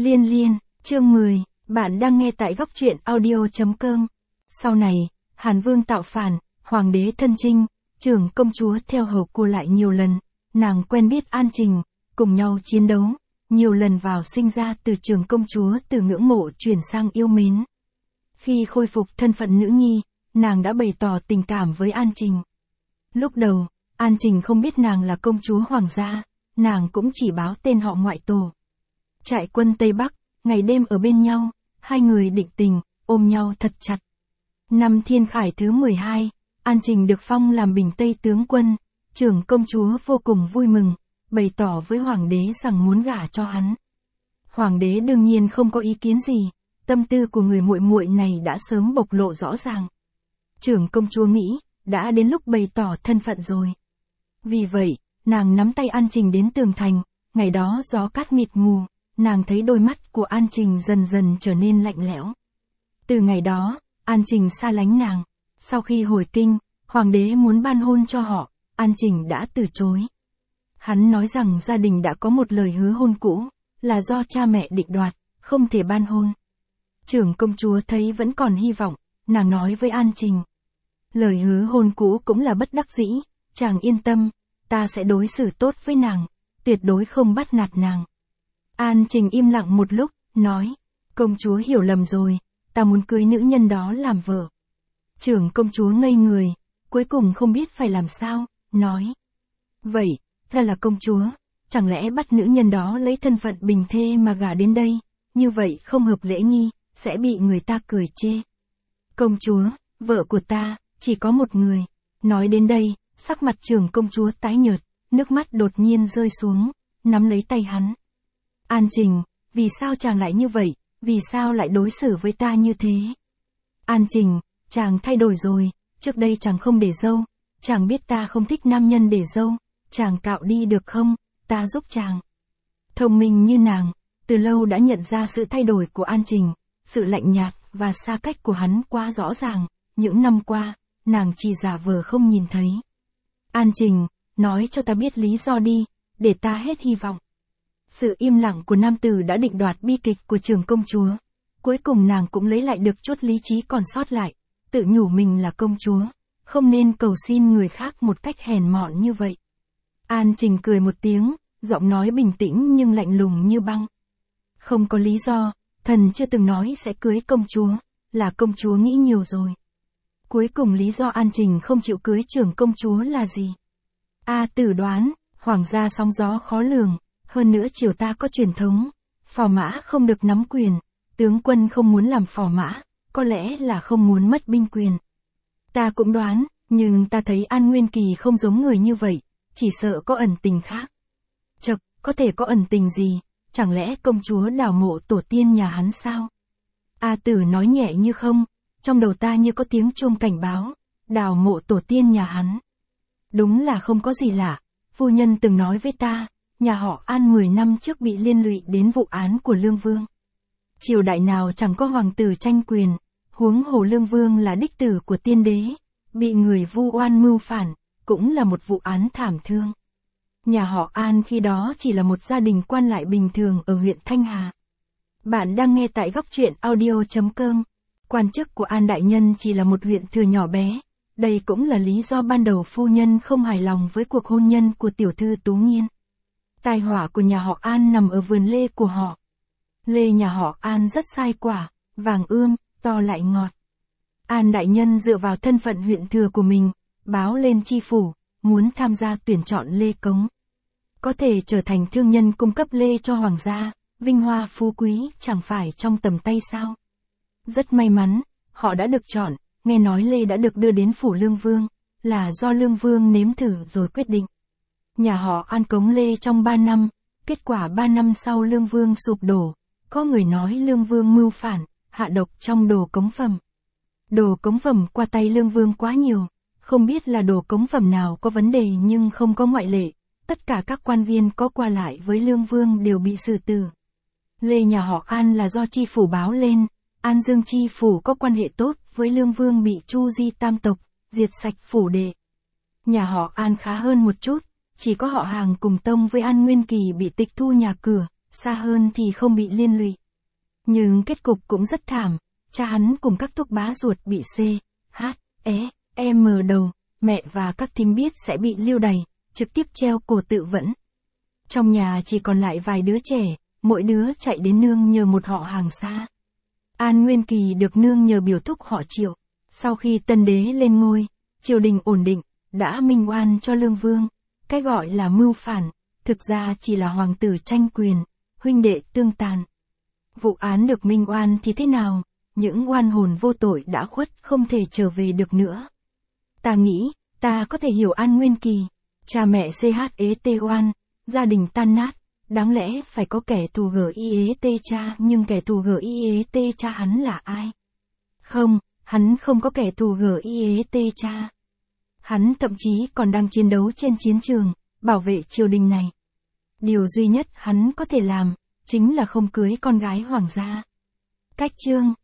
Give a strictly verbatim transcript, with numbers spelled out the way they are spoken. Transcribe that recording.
Liên Liên, chương mười, bạn đang nghe tại góc truyện audio chấm com. Sau này, Hàn Vương tạo phản, Hoàng đế thân chinh, trưởng công chúa theo hầu cua lại nhiều lần, nàng quen biết An Trình, cùng nhau chiến đấu, nhiều lần vào sinh ra từ trưởng công chúa từ ngưỡng mộ chuyển sang yêu mến. Khi khôi phục thân phận nữ nhi, nàng đã bày tỏ tình cảm với An Trình. Lúc đầu, An Trình không biết nàng là công chúa hoàng gia, nàng cũng chỉ báo tên họ ngoại tổ. Trại quân Tây Bắc, ngày đêm ở bên nhau, hai người định tình, ôm nhau thật chặt. Năm Thiên Khải thứ mười hai, An Trình được phong làm Bình Tây tướng quân, trưởng công chúa vô cùng vui mừng, bày tỏ với hoàng đế rằng muốn gả cho hắn. Hoàng đế đương nhiên không có ý kiến gì, tâm tư của người muội muội này đã sớm bộc lộ rõ ràng. Trưởng công chúa nghĩ, đã đến lúc bày tỏ thân phận rồi. Vì vậy, nàng nắm tay An Trình đến tường thành, ngày đó gió cát mịt mù, nàng thấy đôi mắt của An Trình dần dần trở nên lạnh lẽo. Từ ngày đó, An Trình xa lánh nàng. Sau khi hồi kinh, hoàng đế muốn ban hôn cho họ, An Trình đã từ chối. Hắn nói rằng gia đình đã có một lời hứa hôn cũ, là do cha mẹ định đoạt, không thể ban hôn. Trưởng công chúa thấy vẫn còn hy vọng, nàng nói với An Trình. Lời hứa hôn cũ cũng là bất đắc dĩ, chàng yên tâm, ta sẽ đối xử tốt với nàng, tuyệt đối không bắt nạt nàng. An Trình im lặng một lúc, nói, công chúa hiểu lầm rồi, ta muốn cưới nữ nhân đó làm vợ. Trưởng công chúa ngây người, cuối cùng không biết phải làm sao, nói. Vậy, ta là công chúa, chẳng lẽ bắt nữ nhân đó lấy thân phận bình thê mà gả đến đây, như vậy không hợp lễ nghi, sẽ bị người ta cười chê. Công chúa, vợ của ta, chỉ có một người. Nói đến đây, sắc mặt trưởng công chúa tái nhợt, nước mắt đột nhiên rơi xuống, nắm lấy tay hắn. An Trình, vì sao chàng lại như vậy, vì sao lại đối xử với ta như thế? An Trình, chàng thay đổi rồi, trước đây chàng không để râu, chàng biết ta không thích nam nhân để râu, chàng cạo đi được không, ta giúp chàng. Thông minh như nàng, từ lâu đã nhận ra sự thay đổi của An Trình, sự lạnh nhạt và xa cách của hắn quá rõ ràng, những năm qua, nàng chỉ giả vờ không nhìn thấy. An Trình, nói cho ta biết lý do đi, để ta hết hy vọng. Sự im lặng của nam tử đã định đoạt bi kịch của trưởng công chúa. Cuối cùng nàng cũng lấy lại được chút lý trí còn sót lại, tự nhủ mình là công chúa, không nên cầu xin người khác một cách hèn mọn như vậy. An Trình cười một tiếng, giọng nói bình tĩnh nhưng lạnh lùng như băng. Không có lý do, thần chưa từng nói sẽ cưới công chúa, là công chúa nghĩ nhiều rồi. Cuối cùng lý do An Trình không chịu cưới trưởng công chúa là gì? A Tử đoán, hoàng gia sóng gió khó lường, hơn nữa triều ta có truyền thống, phò mã không được nắm quyền, tướng quân không muốn làm phò mã, có lẽ là không muốn mất binh quyền. Ta cũng đoán, nhưng ta thấy An Nguyên Kỳ không giống người như vậy, chỉ sợ có ẩn tình khác. Chậc, có thể có ẩn tình gì, chẳng lẽ công chúa đào mộ tổ tiên nhà hắn sao? A Tử nói nhẹ như không, trong đầu ta như có tiếng chuông cảnh báo, đào mộ tổ tiên nhà hắn. Đúng là không có gì lạ, phu nhân từng nói với ta, nhà họ An mười năm trước bị liên lụy đến vụ án của Lương Vương. Triều đại nào chẳng có hoàng tử tranh quyền, huống hồ Lương Vương là đích tử của tiên đế, bị người vu oan mưu phản, cũng là một vụ án thảm thương. Nhà họ An khi đó chỉ là một gia đình quan lại bình thường ở huyện Thanh Hà. Bạn đang nghe tại góc truyện audio chấm com. Quan chức của An đại nhân chỉ là một huyện thừa nhỏ bé. Đây cũng là lý do ban đầu phu nhân không hài lòng với cuộc hôn nhân của tiểu thư Tú Nghiên. Tai họa của nhà họ An nằm ở vườn lê của họ. Lê nhà họ An rất sai quả, vàng ươm, to lại ngọt. An đại nhân dựa vào thân phận huyện thừa của mình, báo lên chi phủ, muốn tham gia tuyển chọn lê cống. Có thể trở thành thương nhân cung cấp lê cho hoàng gia, vinh hoa phú quý chẳng phải trong tầm tay sao. Rất may mắn, họ đã được chọn, nghe nói lê đã được đưa đến phủ Lương Vương, là do Lương Vương nếm thử rồi quyết định. Nhà họ An cống lê trong ba năm, kết quả ba năm sau Lương Vương sụp đổ, có người nói Lương Vương mưu phản, hạ độc trong đồ cống phẩm. Đồ cống phẩm qua tay Lương Vương quá nhiều, không biết là đồ cống phẩm nào có vấn đề nhưng không có ngoại lệ, tất cả các quan viên có qua lại với Lương Vương đều bị xử tử. Lê nhà họ An là do chi phủ báo lên, An Dương chi phủ có quan hệ tốt với Lương Vương bị Chu Di tam tộc, diệt sạch phủ đệ. Nhà họ An khá hơn một chút, chỉ có họ hàng cùng tông với An Nguyên Kỳ bị tịch thu nhà cửa, xa hơn thì không bị liên lụy. Nhưng kết cục cũng rất thảm, cha hắn cùng các thúc bá ruột bị C, H, E, M đầu, mẹ và các thím biết sẽ bị lưu đày, trực tiếp treo cổ tự vẫn. Trong nhà chỉ còn lại vài đứa trẻ, mỗi đứa chạy đến nương nhờ một họ hàng xa. An Nguyên Kỳ được nương nhờ biểu thúc họ Triệu. Sau khi tân đế lên ngôi, triều đình ổn định, đã minh oan cho Lương Vương. Cái gọi là mưu phản, thực ra chỉ là hoàng tử tranh quyền, huynh đệ tương tàn. Vụ án được minh oan thì thế nào? Những oan hồn vô tội đã khuất không thể trở về được nữa. Ta nghĩ, ta có thể hiểu An Nguyên Kỳ. Cha mẹ C H E T oan, gia đình tan nát, đáng lẽ phải có kẻ thù G I E T cha, nhưng kẻ thù G I E T cha hắn là ai? Không, hắn không có kẻ thù G I E T cha. Hắn thậm chí còn đang chiến đấu trên chiến trường, bảo vệ triều đình này. Điều duy nhất hắn có thể làm, chính là không cưới con gái hoàng gia. Cách chương